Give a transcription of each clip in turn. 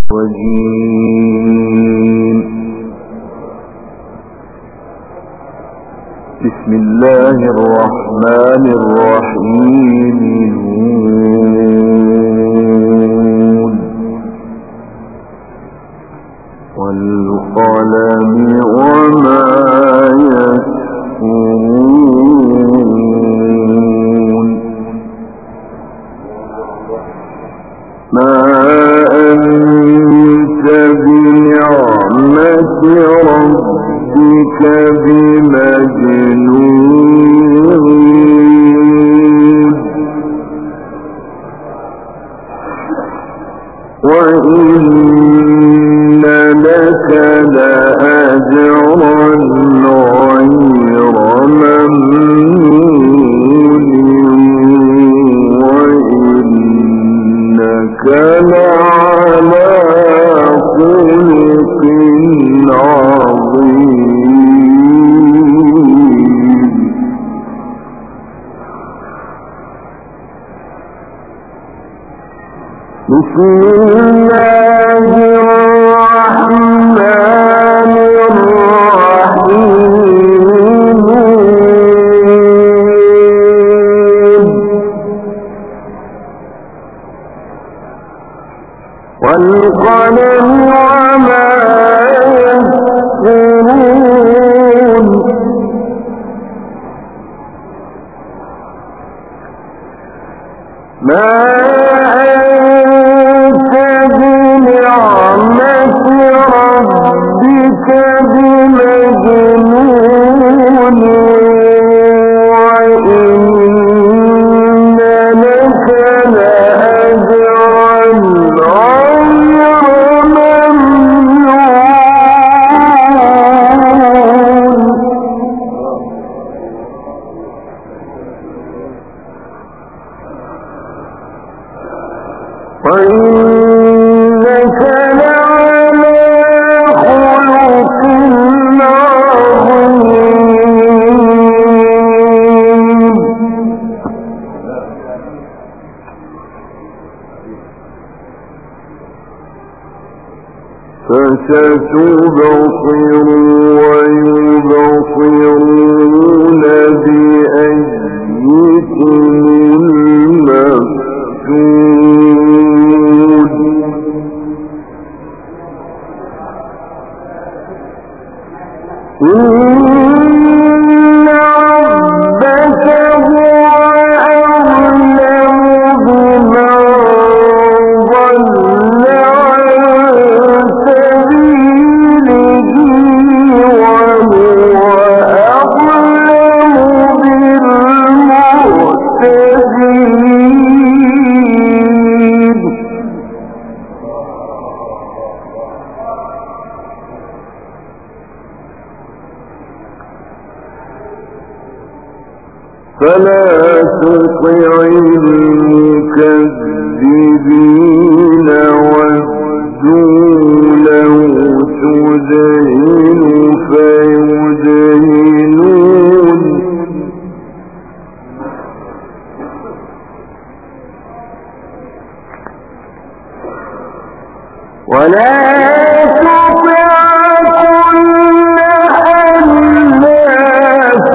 الرجيم. بسم الله الرحمن الرحيم. نون والقلم وما يسطرون. ما أنت بنعمة ربك بمجنون وإن لك لأجرا غير ممنون وإنك لعلى خلق عظيم. بسم الله الرحمن الرحيم. والقلم وما يسطرون. ما أنت بنعمة ربك بمجنون وإن لك لأجرا غير ممنون. وإنك لعلى خلق عظيم. فستبصر ويبصرون بأيكم المفتون. إن ربك هو أعلم بمن ضل عن سبيله وهو أعلم بالمهتدين. فلا تطع المكذبين ودوا لو تدهن فيدهنون. ولا تطع كل حلاف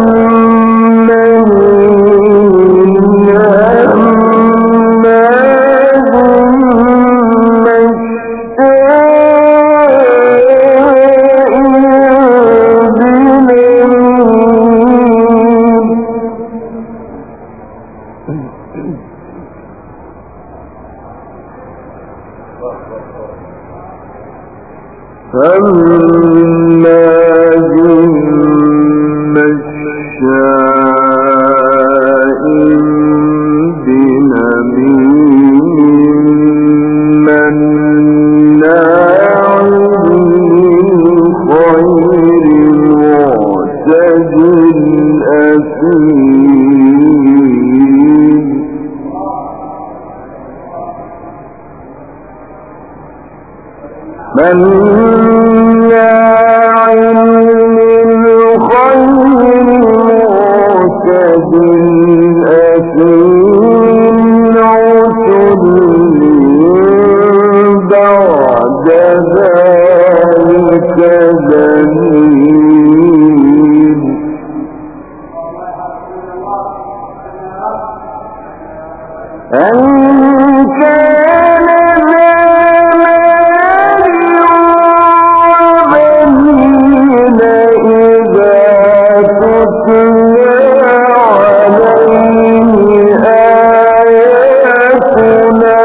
هماز مشاء بنميم مناع للخير معتد أثيم. مناع للخير معتد أثيم عتل بعد ذلك دليل أن كان ذا مال وبنين إذا تتلى عليه آياتنا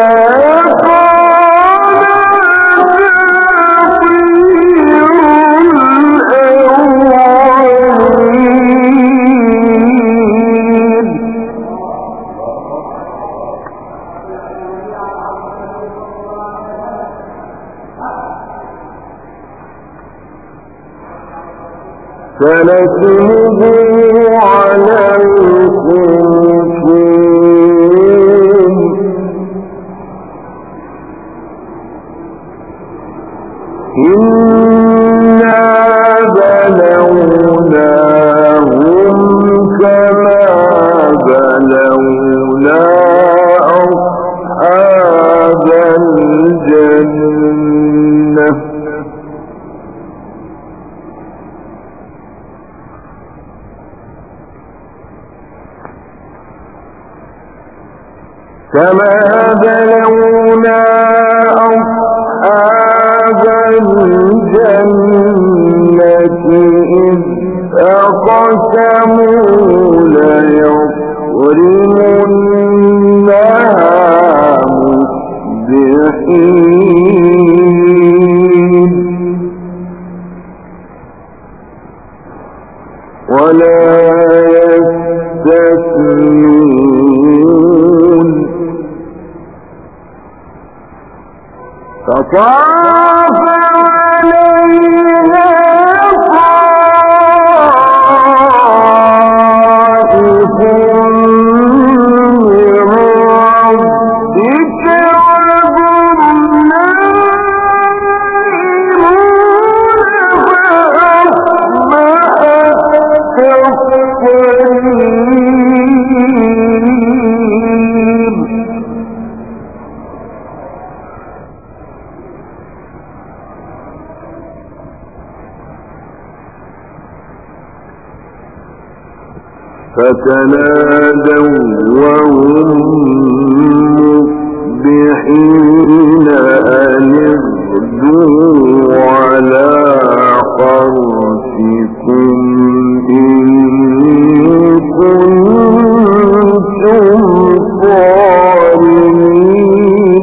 سنسمه على الخرطوم إنا بلوناهم كما بلونا أصحاب الجنة كما بلونا أصحاب الجنة إذ أقسموا ليصرمنها مصبحين ولا يستثنون فطاف عليها طائف من ربك وهم نائمون فأصبحت كالصريم فتنادوا وهم مصبحين أن اغدوا على حرثكم إن كنتم صارمين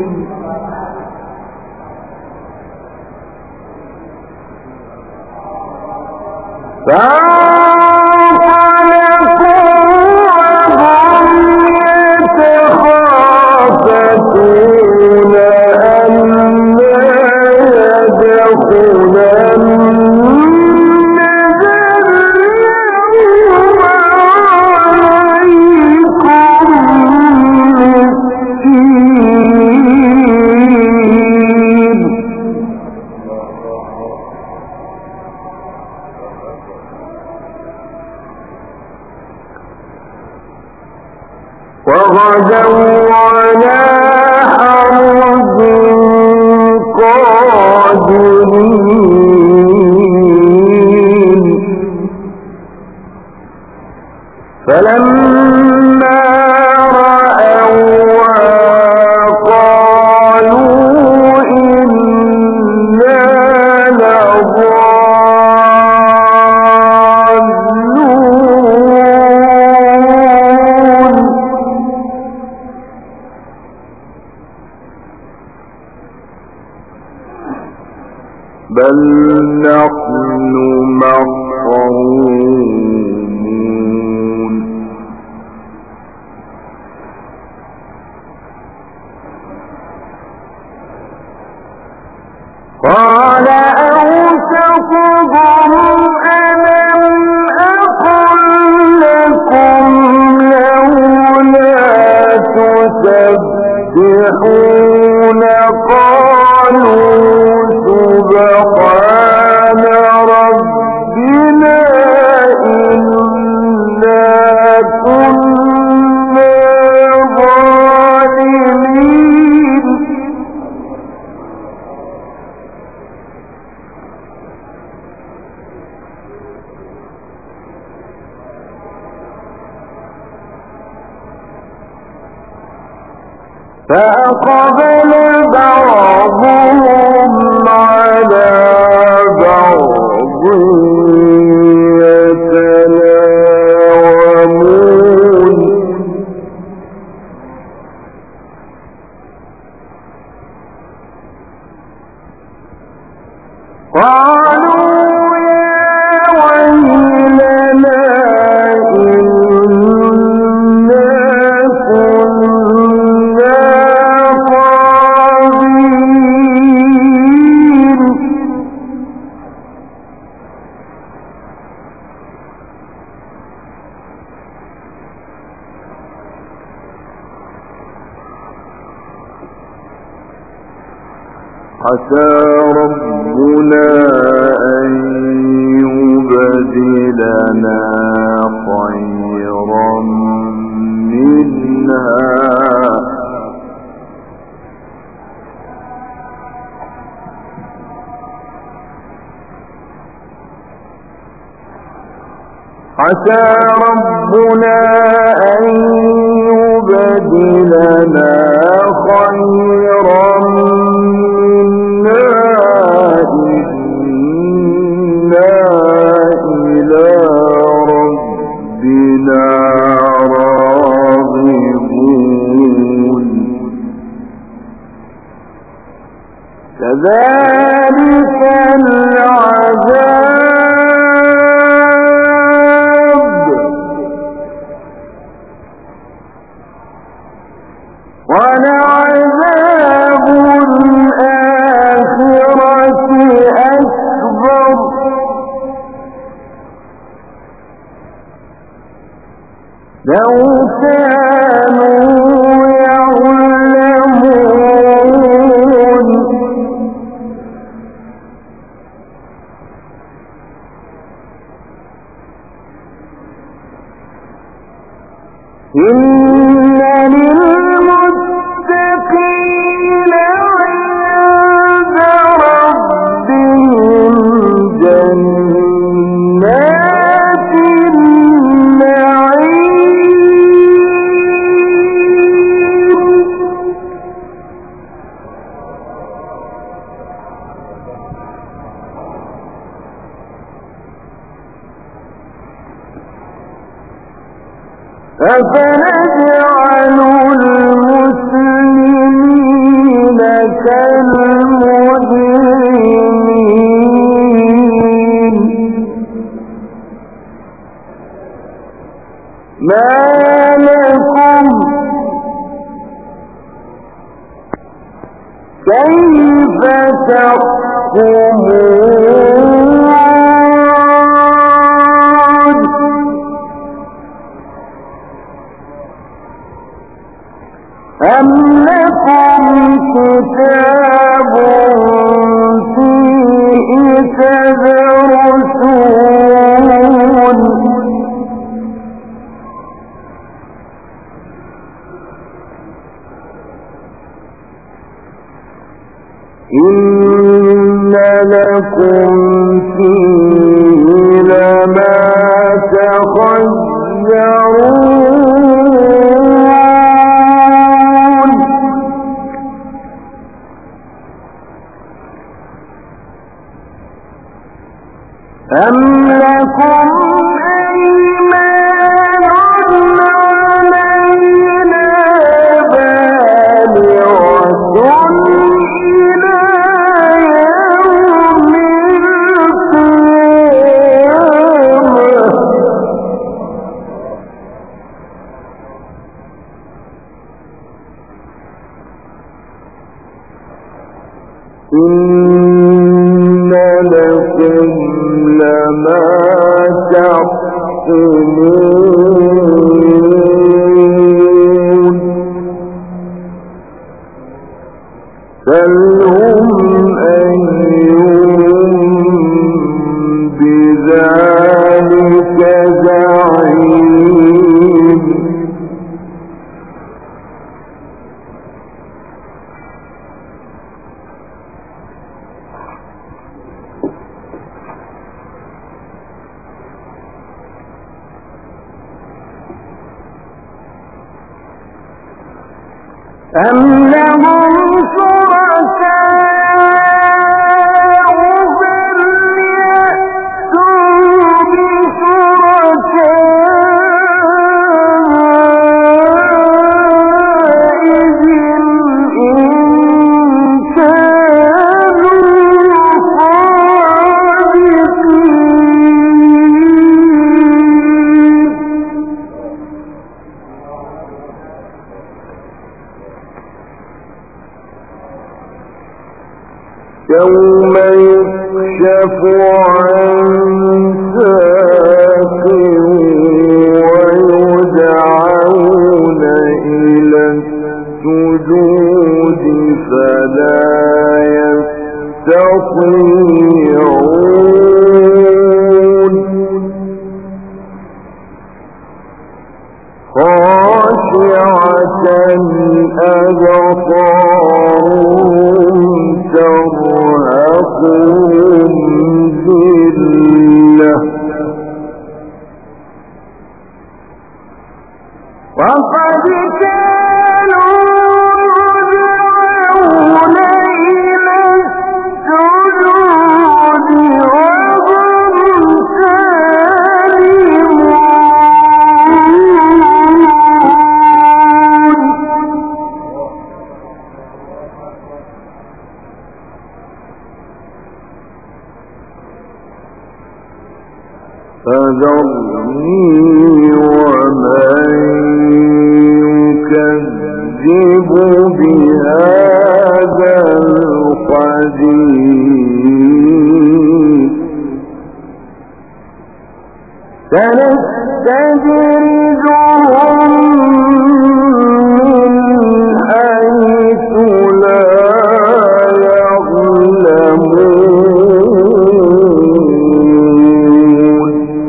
وغدوا على حرد قادرين فلما رأوها قالوا إنا لضالون بل نحن محرومون قال أوسطهم ألم أقل لكم لولا تسبحون قالوا سبحان ربنا إنا كنا ظالمين فأقبل بعضهم على بعض يتلاومون قالوا عسى ربنا أن يبدلنا خيرا منها عسى ربنا أن يبدلنا خيرا كذلك العذاب ولعذاب الآخرة أكبر لو كانوا إن للمتقين عند ربهم جنات النعيم أفنجعل المسلمين كالمجرمين ما لكم كيف تحكمون أم لكم كتاب فيه تدرسون إن لكم فيه لما تخيرون أم لكم أيمان علينا بالغة إلى يوم القيامة إن لكم لما تحكمون سلهم أيهم بذلك زعيم أم يوم يكشف عن ساق ويدعون إلى السجود فلا يستطيعون خاشعة أبصارهم ترهقهم ذلة وقد كانوا يدعون إلى السجود وهم سالمون فذرني ومن يكذب بهذا الحديث سنستدرجهم من حيث لا يعلمون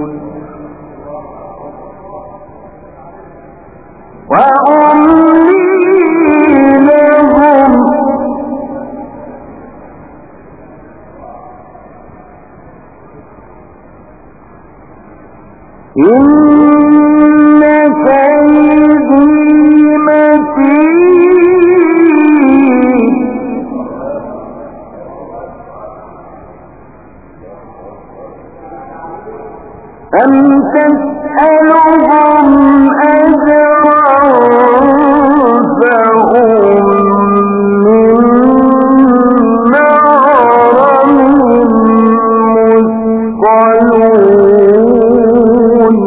وأملي لهم إن كيدي متين أم تسألهم أجرا فهم من مغرم مثقلون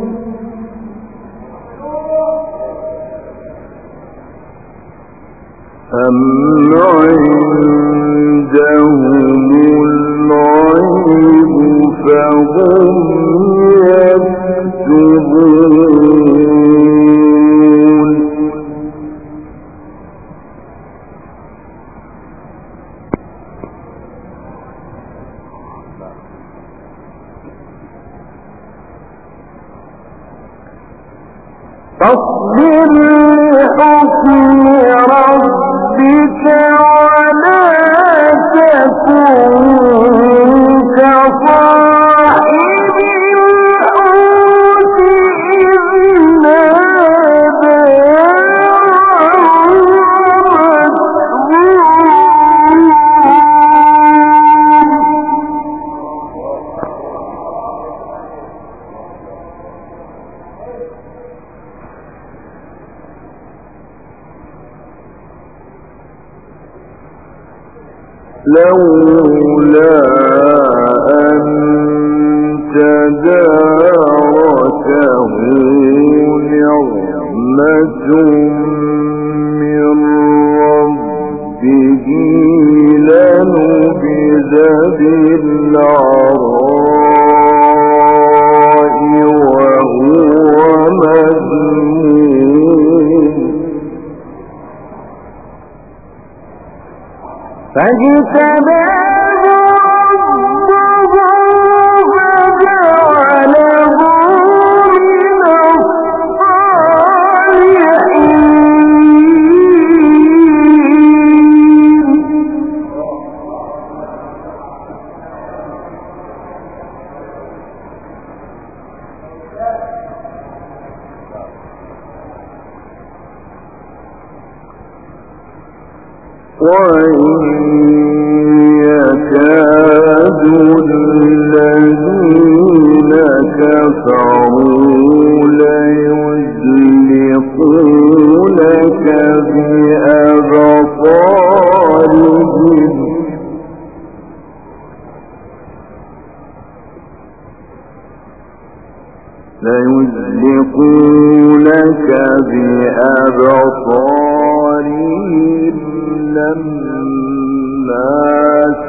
أم عندهم الغيب فهم يكتبون فاصبر لحكم ربك ولا تكن كصاحب الحوت إذ نادى لولا أن تداركه نعمة من ربه لنبذ بالعراء وهو مذموم فاجتباه ربه فجعله من الصالحين وإن يكاد الذين كفروا ليزلقونك بأبصارهم بأبصارهم لما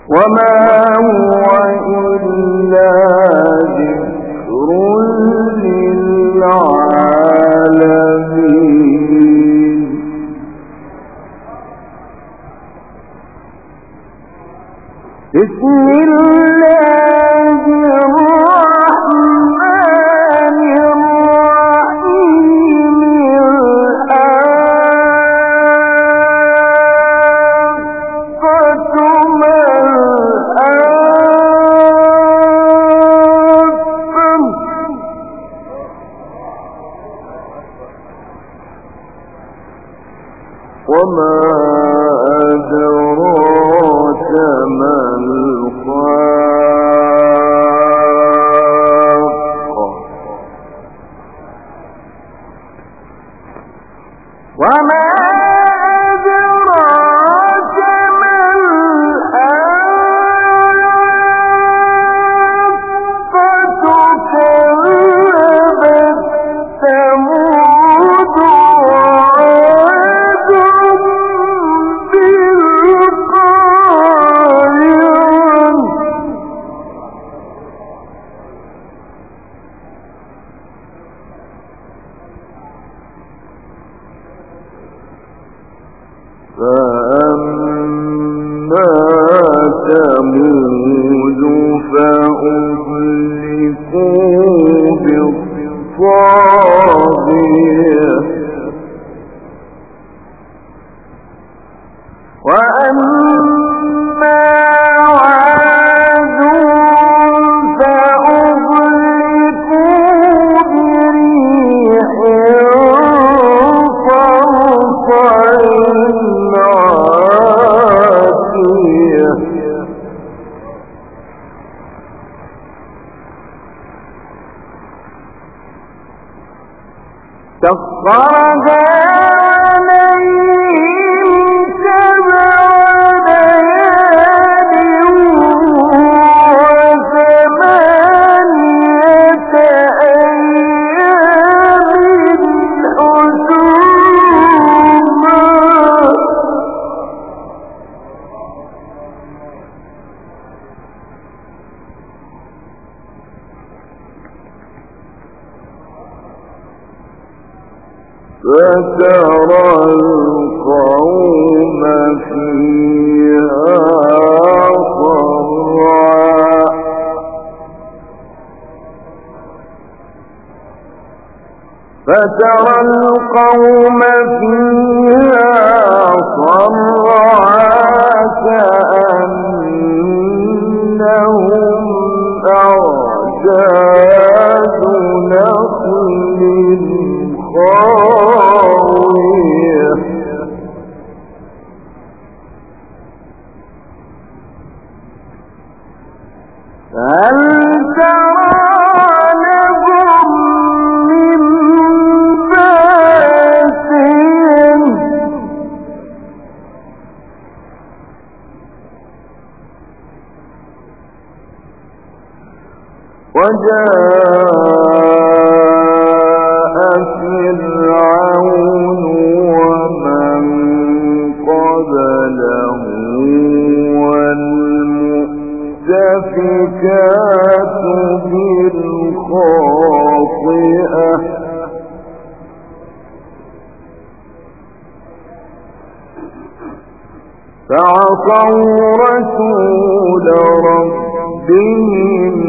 وما هو إلا ذكر للعالمين بسم الله الرحمن الرحيم الحاقة ما الحاقة وما أدراك ما الحاقة وما أدراك ما الحاقة كذبت ثمود وعاد بالقارعة فأما ثمود فأهلكوا بالطاغية وأما عاد فأهلكوا بريح صرصر عاتية سخرها عليهم سبع ليال وثمانية أيام حسوما فترى القوم فيها صرعا كأنهم أعجاز نخل خاوية هل ترى لهم من باقين وجاء فرعون ومن قبله والمؤتفكات بالخاطئة فعصوا رسول ربهم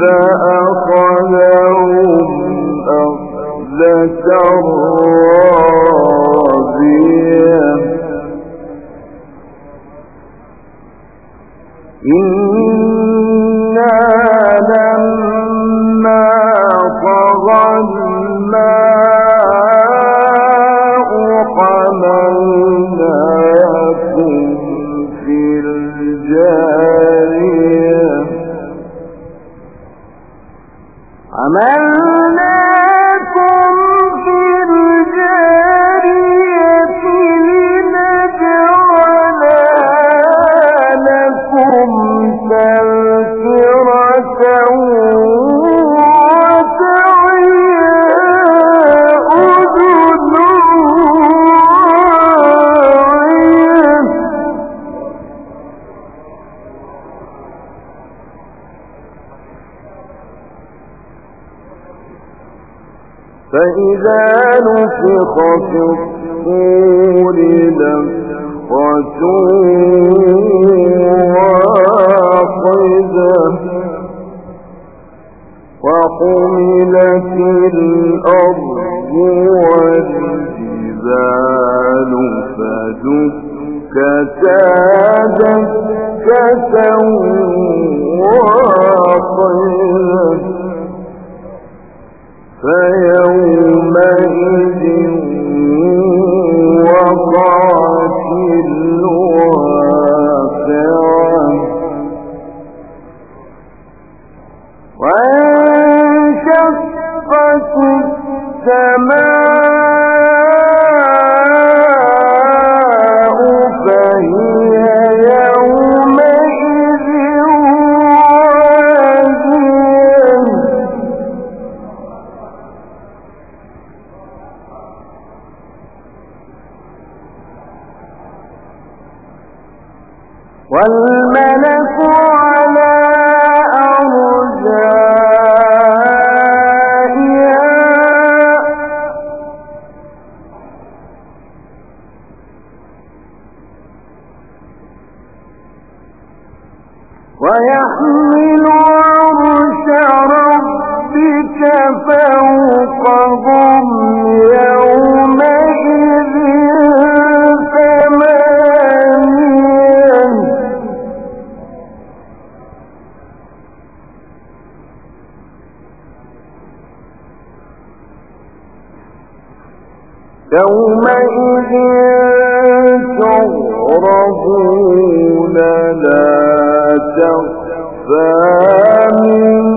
فأخذهم أخذة رابية إنا لما طغى الماء حملناكم في الجارية لنجعلها لكم فإذا نفخ في الصور نفخة واحدة وحملت الأرض والجبال فدكتا دكة واحدة فيومئذ وقعت الواقعة وانشقت السماء فهي يومئذ واهية والملك على أرجائها ويحمل عرش ربك فوقهم يومئذ ثمانية يومئذ تعرضون لا تخفى منكم